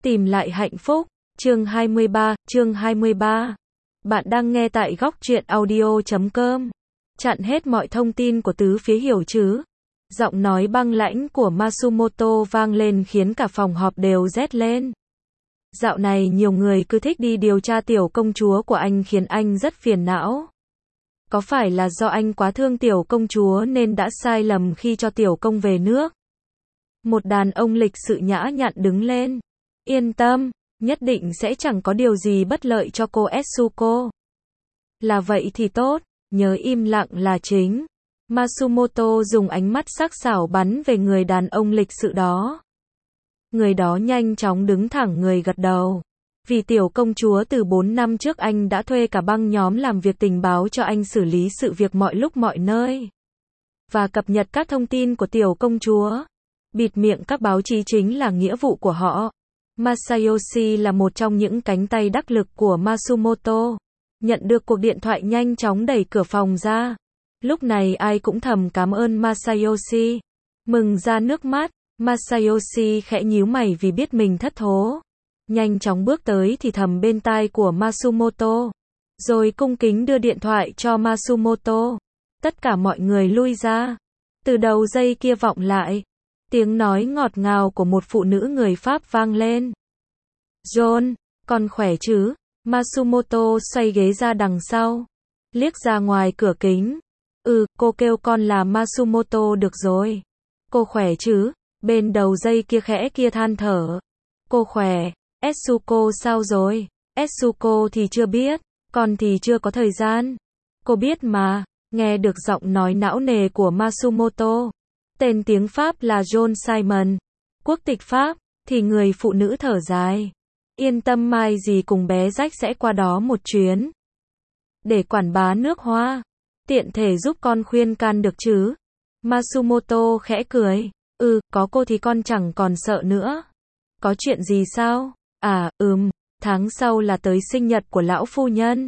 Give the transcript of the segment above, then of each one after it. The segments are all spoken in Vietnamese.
Tìm lại hạnh phúc, chương 23. Bạn đang nghe tại góc truyện audio.com. Chặn hết mọi thông tin của tứ phía hiểu chứ? Giọng nói băng lãnh của Matsumoto vang lên khiến cả phòng họp đều rét lên. Dạo này nhiều người cứ thích đi điều tra tiểu công chúa của anh khiến anh rất phiền não. Có phải là do anh quá thương tiểu công chúa nên đã sai lầm khi cho tiểu công về nước? Một đàn ông lịch sự nhã nhặn đứng lên. Yên tâm, nhất định sẽ chẳng có điều gì bất lợi cho cô Etsuko. Là vậy thì tốt, nhớ im lặng là chính. Matsumoto dùng ánh mắt sắc sảo bắn về người đàn ông lịch sự đó. Người đó nhanh chóng đứng thẳng người gật đầu. Vì tiểu công chúa từ 4 năm trước anh đã thuê cả băng nhóm làm việc tình báo cho anh xử lý sự việc mọi lúc mọi nơi. Và cập nhật các thông tin của tiểu công chúa. Bịt miệng các báo chí chính là nghĩa vụ của họ. Masayoshi là một trong những cánh tay đắc lực của Matsumoto. Nhận được cuộc điện thoại nhanh chóng đẩy cửa phòng ra. Lúc này ai cũng thầm cảm ơn Masayoshi. Mừng ra nước mắt, Masayoshi khẽ nhíu mày vì biết mình thất thố. Nhanh chóng bước tới thì thầm bên tai của Matsumoto. Rồi cung kính đưa điện thoại cho Matsumoto. Tất cả mọi người lui ra. Từ đầu dây kia vọng lại. Tiếng nói ngọt ngào của một phụ nữ người Pháp vang lên. John, con khỏe chứ? Matsumoto xoay ghế ra đằng sau. Liếc ra ngoài cửa kính. Cô kêu con là Matsumoto được rồi. Cô khỏe chứ? Bên đầu dây kia khẽ kia than thở. Cô khỏe. Etsuko sao rồi? Etsuko thì chưa biết. Con thì chưa có thời gian. Cô biết mà. Nghe được giọng nói não nề của Matsumoto. Tên tiếng Pháp là John Simon. Quốc tịch Pháp, thì người phụ nữ thở dài. Yên tâm mai gì cùng bé rách sẽ qua đó một chuyến. Để quảng bá nước hoa. Tiện thể giúp con khuyên can được chứ. Matsumoto khẽ cười. Có cô thì con chẳng còn sợ nữa. Có chuyện gì sao? Tháng sau là tới sinh nhật của lão phu nhân.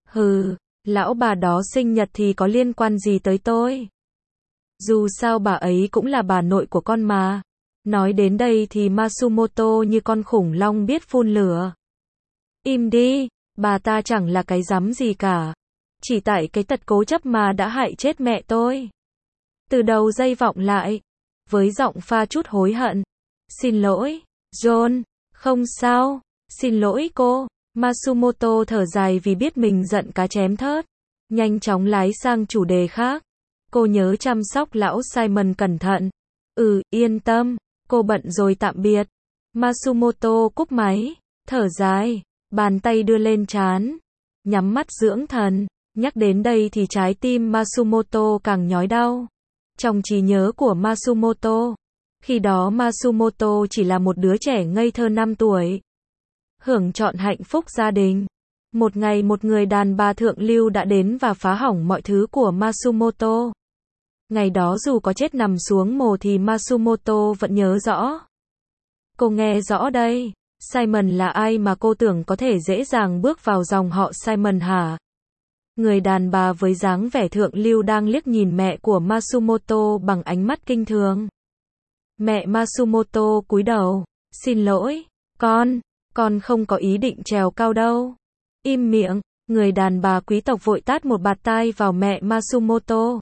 Lão bà đó sinh nhật thì có liên quan gì tới tôi? Dù sao bà ấy cũng là bà nội của con mà. Nói đến đây thì Matsumoto như con khủng long biết phun lửa. Im đi, bà ta chẳng là cái rắm gì cả. Chỉ tại cái tật cố chấp mà đã hại chết mẹ tôi. Từ đầu dây vọng lại, với giọng pha chút hối hận. Xin lỗi, John, không sao, xin lỗi cô. Matsumoto thở dài vì biết mình giận cá chém thớt. Nhanh chóng lái sang chủ đề khác. Cô nhớ chăm sóc lão Simon cẩn thận. Yên tâm, cô bận rồi tạm biệt. Matsumoto cúp máy, thở dài, bàn tay đưa lên trán, nhắm mắt dưỡng thần. Nhắc đến đây thì trái tim Matsumoto càng nhói đau. Trong trí nhớ của Matsumoto, khi đó Matsumoto chỉ là một đứa trẻ ngây thơ 5 tuổi. Hưởng trọn hạnh phúc gia đình. Một ngày một người đàn bà thượng lưu đã đến và phá hỏng mọi thứ của Matsumoto. Ngày đó dù có chết nằm xuống mồ thì Matsumoto vẫn nhớ rõ. Cô nghe rõ đây. Simon là ai mà cô tưởng có thể dễ dàng bước vào dòng họ Simon hả? Người đàn bà với dáng vẻ thượng lưu đang liếc nhìn mẹ của Matsumoto bằng ánh mắt kinh thường. Mẹ Matsumoto cúi đầu. Xin lỗi, con không có ý định trèo cao đâu. Im miệng, người đàn bà quý tộc vội tát một bạt tai vào mẹ Matsumoto.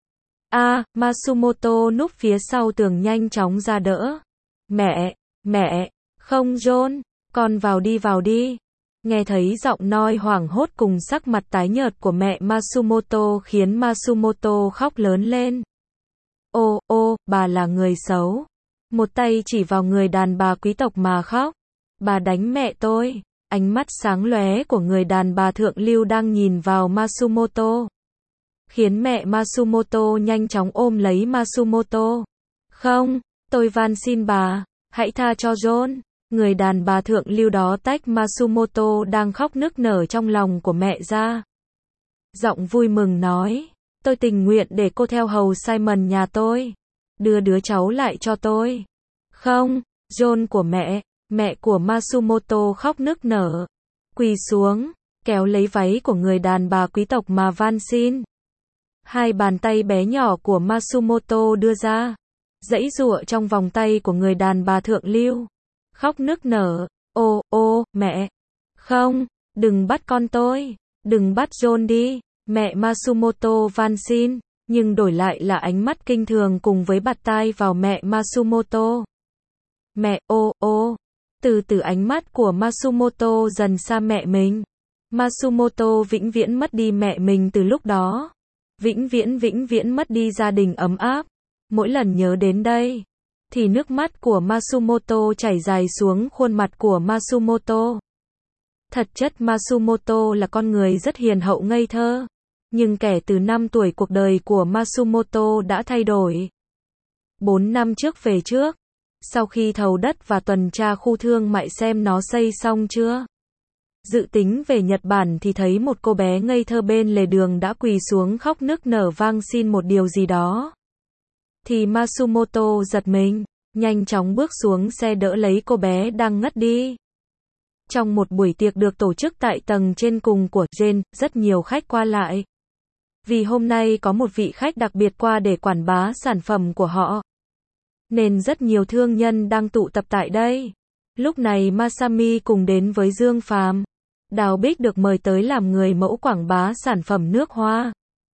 Matsumoto núp phía sau tường nhanh chóng ra đỡ. Mẹ, không John, con vào đi. Nghe thấy giọng nói hoảng hốt cùng sắc mặt tái nhợt của mẹ Matsumoto khiến Matsumoto khóc lớn lên. Bà là người xấu. Một tay chỉ vào người đàn bà quý tộc mà khóc. Bà đánh mẹ tôi. Ánh mắt sáng lóe của người đàn bà thượng lưu đang nhìn vào Matsumoto. Khiến mẹ Matsumoto nhanh chóng ôm lấy Matsumoto. Không, tôi van xin bà, hãy tha cho John. Người đàn bà thượng lưu đó tách Matsumoto đang khóc nức nở trong lòng của mẹ ra. Giọng vui mừng nói, tôi tình nguyện để cô theo hầu Simon nhà tôi. Đưa đứa cháu lại cho tôi. Không, John của mẹ của Matsumoto khóc nức nở. Quỳ xuống, kéo lấy váy của người đàn bà quý tộc mà van xin. Hai bàn tay bé nhỏ của Matsumoto đưa ra, giãy giụa trong vòng tay của người đàn bà thượng lưu. Khóc nức nở, Ô, mẹ. Không, đừng bắt con tôi. Đừng bắt John đi. Mẹ Matsumoto van xin. Nhưng đổi lại là ánh mắt kinh thường cùng với bạt tai vào mẹ Matsumoto. Mẹ, ô. Từ từ ánh mắt của Matsumoto dần xa mẹ mình. Matsumoto vĩnh viễn mất đi mẹ mình từ lúc đó. Vĩnh viễn mất đi gia đình ấm áp. Mỗi lần nhớ đến đây, thì nước mắt của Matsumoto chảy dài xuống khuôn mặt của Matsumoto. Thật chất Matsumoto là con người rất hiền hậu ngây thơ. Nhưng kể từ 5 tuổi cuộc đời của Matsumoto đã thay đổi. 4 năm trước về trước, sau khi thầu đất và tuần tra khu thương mại xem nó xây xong chưa. Dự tính về Nhật Bản thì thấy một cô bé ngây thơ bên lề đường đã quỳ xuống khóc nức nở van xin một điều gì đó. Thì Matsumoto giật mình, nhanh chóng bước xuống xe đỡ lấy cô bé đang ngất đi. Trong một buổi tiệc được tổ chức tại tầng trên cùng của Gen, rất nhiều khách qua lại. Vì hôm nay có một vị khách đặc biệt qua để quảng bá sản phẩm của họ, nên rất nhiều thương nhân đang tụ tập tại đây. Lúc này Masami cùng đến với Dương Phàm. Đào Bích được mời tới làm người mẫu quảng bá sản phẩm nước hoa,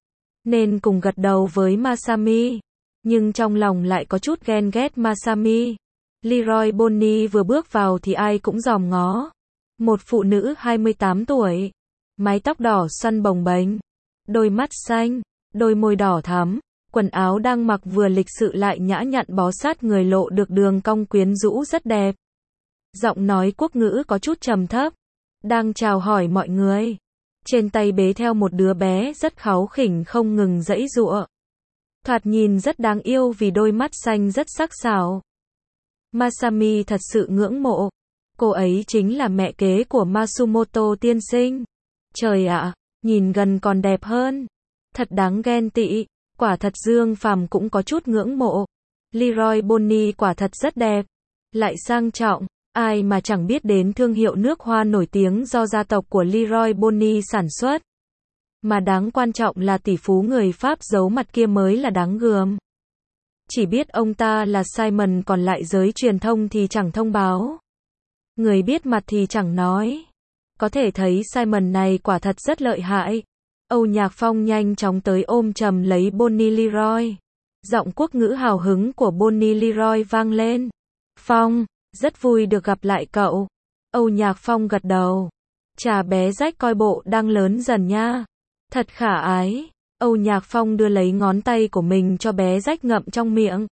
nên cùng gật đầu với Masami. Nhưng trong lòng lại có chút ghen ghét Masami. Leroy Bonnie vừa bước vào thì ai cũng dòm ngó. Một phụ nữ 28 tuổi, mái tóc đỏ xoăn bồng bềnh, đôi mắt xanh, đôi môi đỏ thắm, quần áo đang mặc vừa lịch sự lại nhã nhặn bó sát người lộ được đường cong quyến rũ rất đẹp. Giọng nói quốc ngữ có chút trầm thấp, đang chào hỏi mọi người. Trên tay bế theo một đứa bé rất kháu khỉnh không ngừng giãy giụa. Thoạt nhìn rất đáng yêu vì đôi mắt xanh rất sắc sảo. Masami thật sự ngưỡng mộ. Cô ấy chính là mẹ kế của Matsumoto tiên sinh. Trời ạ, nhìn gần còn đẹp hơn. Thật đáng ghen tị. Quả thật Dương Phàm cũng có chút ngưỡng mộ. Leroy Bonnie quả thật rất đẹp. Lại sang trọng. Ai mà chẳng biết đến thương hiệu nước hoa nổi tiếng do gia tộc của Leroy Bonnie sản xuất. Mà đáng quan trọng là tỷ phú người Pháp giấu mặt kia mới là đáng gờm. Chỉ biết ông ta là Simon, còn lại giới truyền thông thì chẳng thông báo. Người biết mặt thì chẳng nói. Có thể thấy Simon này quả thật rất lợi hại. Âu Nhạc Phong nhanh chóng tới ôm chầm lấy Bonnie Leroy. Giọng quốc ngữ hào hứng của Bonnie Leroy vang lên. Phong, rất vui được gặp lại cậu. Âu Nhạc Phong gật đầu. Chà, bé rách coi bộ đang lớn dần nha. Thật khả ái. Âu Nhạc Phong đưa lấy ngón tay của mình cho bé rách ngậm trong miệng.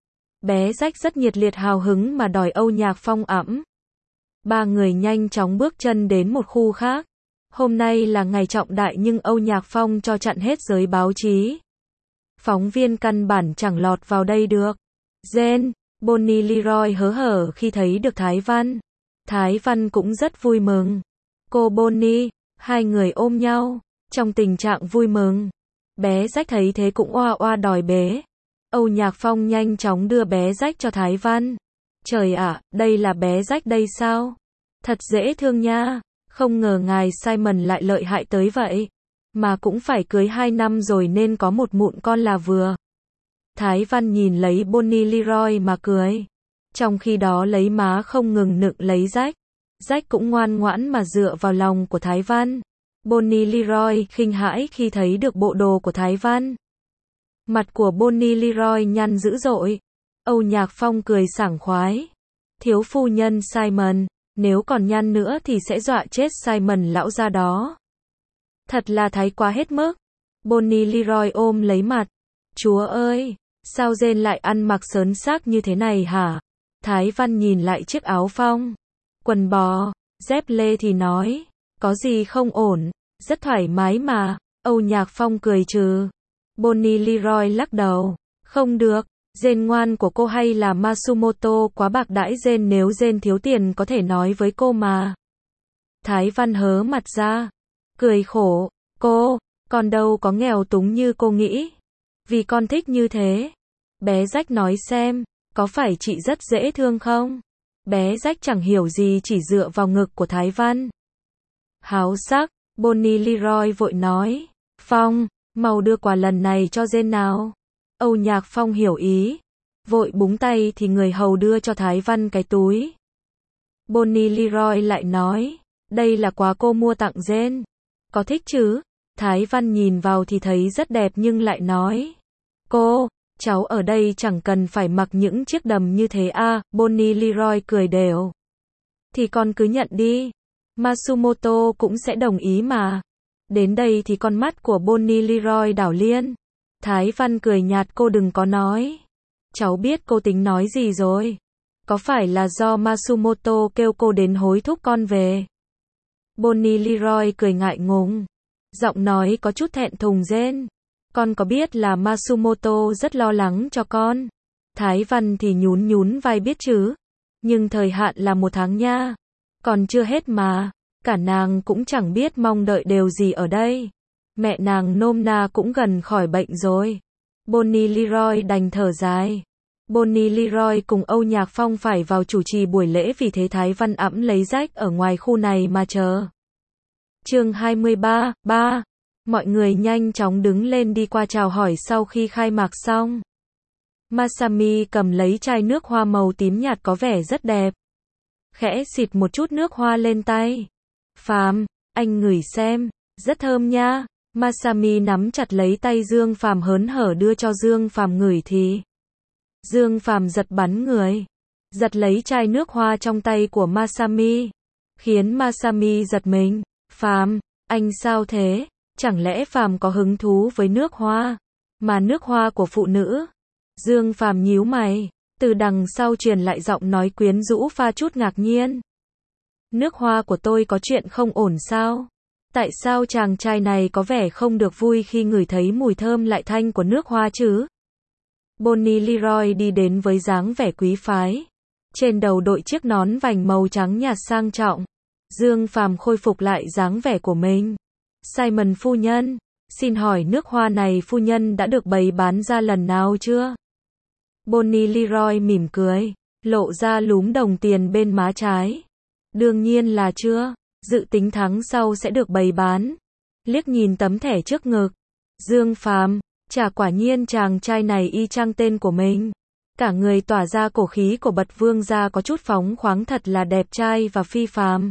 Bé rách rất nhiệt liệt hào hứng mà đòi Âu Nhạc Phong ẵm. Ba người nhanh chóng bước chân đến một khu khác. Hôm nay là ngày trọng đại nhưng Âu Nhạc Phong cho chặn hết giới báo chí. Phóng viên căn bản chẳng lọt vào đây được. Gen, Bonnie Leroy hớn hở khi thấy được Thái Văn. Thái Văn cũng rất vui mừng. Cô Bonnie, hai người ôm nhau, trong tình trạng vui mừng. Bé rách thấy thế cũng oa oa đòi bế. Âu Nhạc Phong nhanh chóng đưa bé rách cho Thái Văn. Trời ạ, đây là bé rách đây sao? Thật dễ thương nha. Không ngờ ngài Simon lại lợi hại tới vậy. Mà cũng phải cưới 2 năm rồi nên có một mụn con là vừa. Thái Văn nhìn lấy Bonnie Leroy mà cười. Trong khi đó lấy má không ngừng nựng lấy rách. Rách cũng ngoan ngoãn mà dựa vào lòng của Thái Văn. Bonnie Leroy khinh hãi khi thấy được bộ đồ của Thái Văn. Mặt của Bonnie Leroy nhăn dữ dội. Âu Nhạc Phong cười sảng khoái. Thiếu phu nhân Simon, nếu còn nhăn nữa thì sẽ dọa chết Simon lão gia đó. Thật là thái quá hết mức. Bonnie Leroy ôm lấy mặt. Chúa ơi, sao Gen lại ăn mặc sớn xác như thế này hả? Thái Văn nhìn lại chiếc áo Phong, quần bò, dép lê thì nói, có gì không ổn, rất thoải mái mà. Âu Nhạc Phong cười trừ. Bonnie Leroy lắc đầu. Không được, Gen ngoan của cô hay là Matsumoto quá bạc đãi Gen, nếu Gen thiếu tiền có thể nói với cô mà. Thái Văn hớ mặt ra, cười khổ, con đâu có nghèo túng như cô nghĩ. Vì con thích như thế. Bé rách nói xem, có phải chị rất dễ thương không? Bé rách chẳng hiểu gì chỉ dựa vào ngực của Thái Văn. Háo sắc, Bonnie Leroy vội nói, Phong, mau đưa quà lần này cho Gen nào. Âu Nhạc Phong hiểu ý, vội búng tay thì người hầu đưa cho Thái Văn cái túi. Bonnie Leroy lại nói, đây là quà cô mua tặng Jen. Có thích chứ? Thái Văn nhìn vào thì thấy rất đẹp nhưng lại nói, cô, cháu ở đây chẳng cần phải mặc những chiếc đầm như thế à, Bonnie Leroy cười đều. Thì con cứ nhận đi. Matsumoto cũng sẽ đồng ý mà. Đến đây thì con mắt của Bonnie Leroy đảo liên. Thái Văn cười nhạt, cô đừng có nói. Cháu biết cô tính nói gì rồi. Có phải là do Matsumoto kêu cô đến hối thúc con về? Bonnie Leroy cười ngại ngùng. Giọng nói có chút thẹn thùng Jen. Con có biết là Matsumoto rất lo lắng cho con. Thái Văn thì nhún nhún vai biết chứ. Nhưng thời hạn là 1 tháng nha. Còn chưa hết mà. Cả nàng cũng chẳng biết mong đợi điều gì ở đây. Mẹ nàng nôm na cũng gần khỏi bệnh rồi. Bonnie Leroy đành thở dài. Bonnie Leroy cùng Âu Nhạc Phong phải vào chủ trì buổi lễ, vì thế Thái Văn ẵm lấy rách ở ngoài khu này mà chờ. Chương 23, 3. Mọi người nhanh chóng đứng lên đi qua chào hỏi sau khi khai mạc xong. Masami cầm lấy chai nước hoa màu tím nhạt có vẻ rất đẹp. Khẽ xịt một chút nước hoa lên tay. Phàm, anh ngửi xem, rất thơm nha. Masami nắm chặt lấy tay Dương Phàm hớn hở đưa cho Dương Phàm ngửi thì. Dương Phàm giật bắn người. Giật lấy chai nước hoa trong tay của Masami. Khiến Masami giật mình. Phàm, anh sao thế? Chẳng lẽ Phàm có hứng thú với nước hoa? Mà nước hoa của phụ nữ? Dương Phàm nhíu mày. Từ đằng sau truyền lại giọng nói quyến rũ pha chút ngạc nhiên. Nước hoa của tôi có chuyện không ổn sao? Tại sao chàng trai này có vẻ không được vui khi ngửi thấy mùi thơm lại thanh của nước hoa chứ? Bonnie Leroy đi đến với dáng vẻ quý phái. Trên đầu đội chiếc nón vành màu trắng nhạt sang trọng. Dương Phàm khôi phục lại dáng vẻ của mình. Simon phu nhân, xin hỏi nước hoa này phu nhân đã được bày bán ra lần nào chưa? Bonnie Leroy mỉm cười, lộ ra lúm đồng tiền bên má trái. Đương nhiên là chưa, dự tính tháng sau sẽ được bày bán. Liếc nhìn tấm thẻ trước ngực. Dương Phàm, chả quả nhiên chàng trai này y chang tên của mình. Cả người tỏa ra cổ khí của bậc vương gia, có chút phóng khoáng, thật là đẹp trai và phi phàm.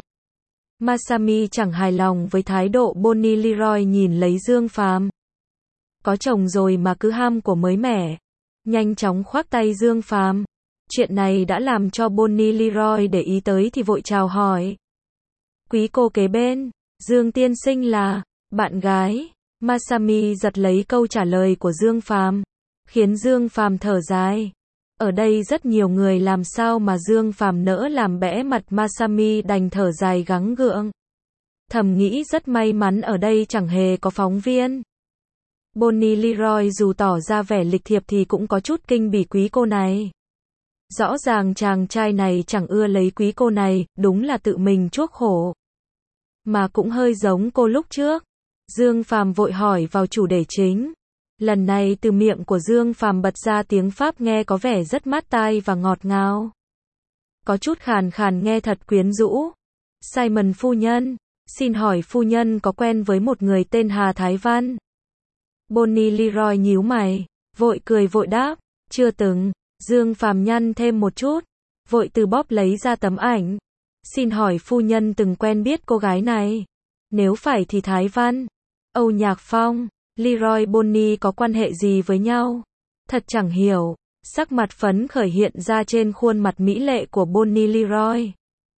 Masami chẳng hài lòng với thái độ Bonnie Leroy nhìn lấy Dương Phàm. Có chồng rồi mà cứ ham của mới mẻ. Nhanh chóng khoác tay Dương Phàm. Chuyện này đã làm cho Bonnie Leroy để ý tới thì vội chào hỏi. Quý cô kế bên, Dương tiên sinh là bạn gái. Masami giật lấy câu trả lời của Dương Phàm, khiến Dương Phàm thở dài. Ở đây rất nhiều người, làm sao mà Dương Phàm nỡ làm bẽ mặt. Masami đành thở dài gắng gượng. Thầm nghĩ rất may mắn ở đây chẳng hề có phóng viên. Bonnie Leroy dù tỏ ra vẻ lịch thiệp thì cũng có chút kinh bỉ quý cô này. Rõ ràng chàng trai này chẳng ưa lấy quý cô này, đúng là tự mình chuốc khổ. Mà cũng hơi giống cô lúc trước. Dương Phàm vội hỏi vào chủ đề chính. Lần này từ miệng của Dương Phàm bật ra tiếng Pháp nghe có vẻ rất mát tai và ngọt ngào. Có chút khàn khàn nghe thật quyến rũ. Simon phu nhân, xin hỏi phu nhân có quen với một người tên Hà Thái Văn? Bonnie Leroy nhíu mày, vội cười vội đáp, chưa từng. Dương Phàm nhăn thêm một chút, vội từ bóp lấy ra tấm ảnh. Xin hỏi phu nhân từng quen biết cô gái này? Nếu phải thì Thái Văn, Âu Nhạc Phong, Leroy Bonnie có quan hệ gì với nhau? Thật chẳng hiểu. Sắc mặt phấn khởi hiện ra trên khuôn mặt mỹ lệ của Bonnie Leroy.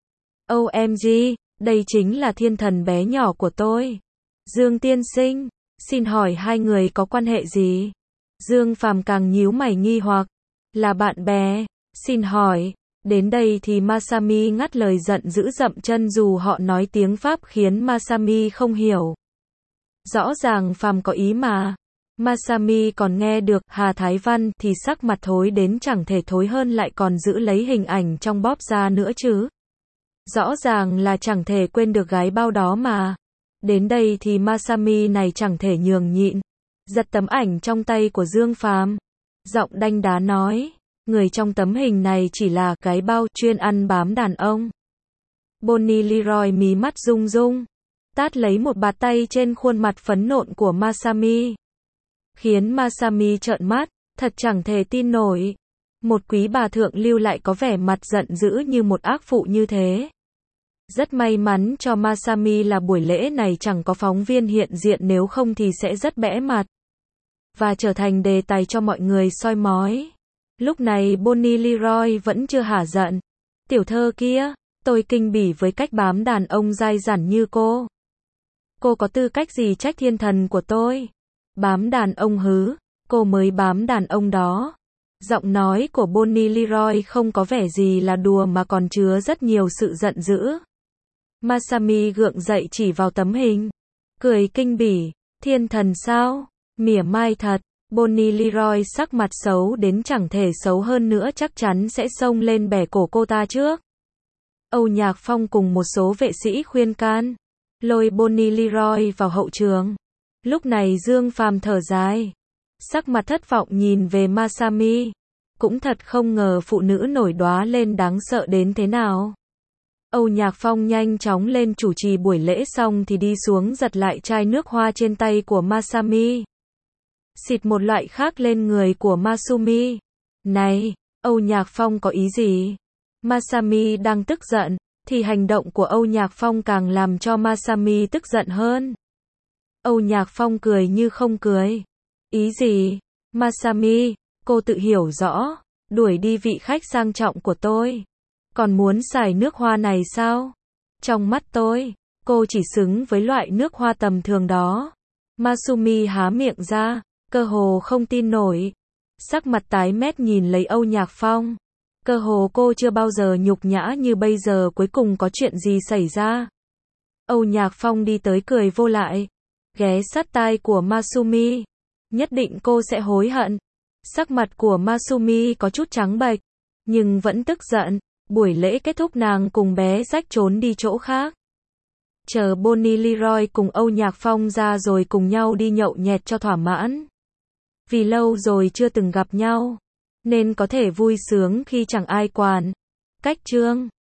OMG, đây chính là thiên thần bé nhỏ của tôi. Dương tiên sinh, xin hỏi hai người có quan hệ gì? Dương Phàm càng nhíu mày nghi hoặc. Là bạn bè, xin hỏi. Đến đây thì Masami ngắt lời giận dữ, dậm chân dù họ nói tiếng Pháp khiến Masami không hiểu. Rõ ràng Phàm có ý mà. Masami còn nghe được Hà Thái Văn thì sắc mặt thối đến chẳng thể thối hơn, lại còn giữ lấy hình ảnh trong bóp ra nữa chứ. Rõ ràng là chẳng thể quên được gái bao đó mà. Đến đây thì Masami này chẳng thể nhường nhịn. Giật tấm ảnh trong tay của Dương Phàm. Giọng đanh đá nói. Người trong tấm hình này chỉ là gái bao chuyên ăn bám đàn ông. Bonnie Leroy mí mắt rung rung. Tát lấy một bạt tay trên khuôn mặt phấn nộn của Masami. Khiến Masami trợn mắt, thật chẳng thể tin nổi. Một quý bà thượng lưu lại có vẻ mặt giận dữ như một ác phụ như thế. Rất may mắn cho Masami là buổi lễ này chẳng có phóng viên hiện diện, nếu không thì sẽ rất bẽ mặt. Và trở thành đề tài cho mọi người soi mói. Lúc này Bonnie Leroy vẫn chưa hả giận. Tiểu thơ kia, tôi kinh bỉ với cách bám đàn ông dai dẳng như cô. Cô có tư cách gì trách thiên thần của tôi? Bám đàn ông hứ, cô mới bám đàn ông đó. Giọng nói của Bonnie Leroy không có vẻ gì là đùa mà còn chứa rất nhiều sự giận dữ. Masami gượng dậy chỉ vào tấm hình. Cười kinh bỉ, thiên thần sao? Mỉa mai thật. Bonnie Leroy sắc mặt xấu đến chẳng thể xấu hơn nữa, chắc chắn sẽ xông lên bẻ cổ cô ta trước. Âu Nhạc Phong cùng một số vệ sĩ khuyên can, lôi Bonnie Leroy vào hậu trường. Lúc này Dương Phàm thở dài, sắc mặt thất vọng nhìn về Masami. Cũng thật không ngờ phụ nữ nổi đóa lên đáng sợ đến thế nào. Âu Nhạc Phong nhanh chóng lên chủ trì buổi lễ xong thì đi xuống giật lại chai nước hoa trên tay của Masami. Xịt một loại khác lên người của Masumi. Này, Âu Nhạc Phong có ý gì? Masami đang tức giận, thì hành động của Âu Nhạc Phong càng làm cho Masami tức giận hơn. Âu Nhạc Phong cười như không cười. Ý gì? Masami, cô tự hiểu rõ, đuổi đi vị khách sang trọng của tôi. Còn muốn xài nước hoa này sao? Trong mắt tôi, cô chỉ xứng với loại nước hoa tầm thường đó. Masumi há miệng ra, cơ hồ không tin nổi. Sắc mặt tái mét nhìn lấy Âu Nhạc Phong. Cơ hồ cô chưa bao giờ nhục nhã như bây giờ, cuối cùng có chuyện gì xảy ra? Âu Nhạc Phong đi tới cười vô lại, ghé sát tai của Masumi. Nhất định cô sẽ hối hận. Sắc mặt của Masumi có chút trắng bệch, nhưng vẫn tức giận. Buổi lễ kết thúc nàng cùng bé rách trốn đi chỗ khác. Chờ Bonnie Leroy cùng Âu Nhạc Phong ra rồi cùng nhau đi nhậu nhẹt cho thỏa mãn. Vì lâu rồi chưa từng gặp nhau, nên có thể vui sướng khi chẳng ai quản. Cách chương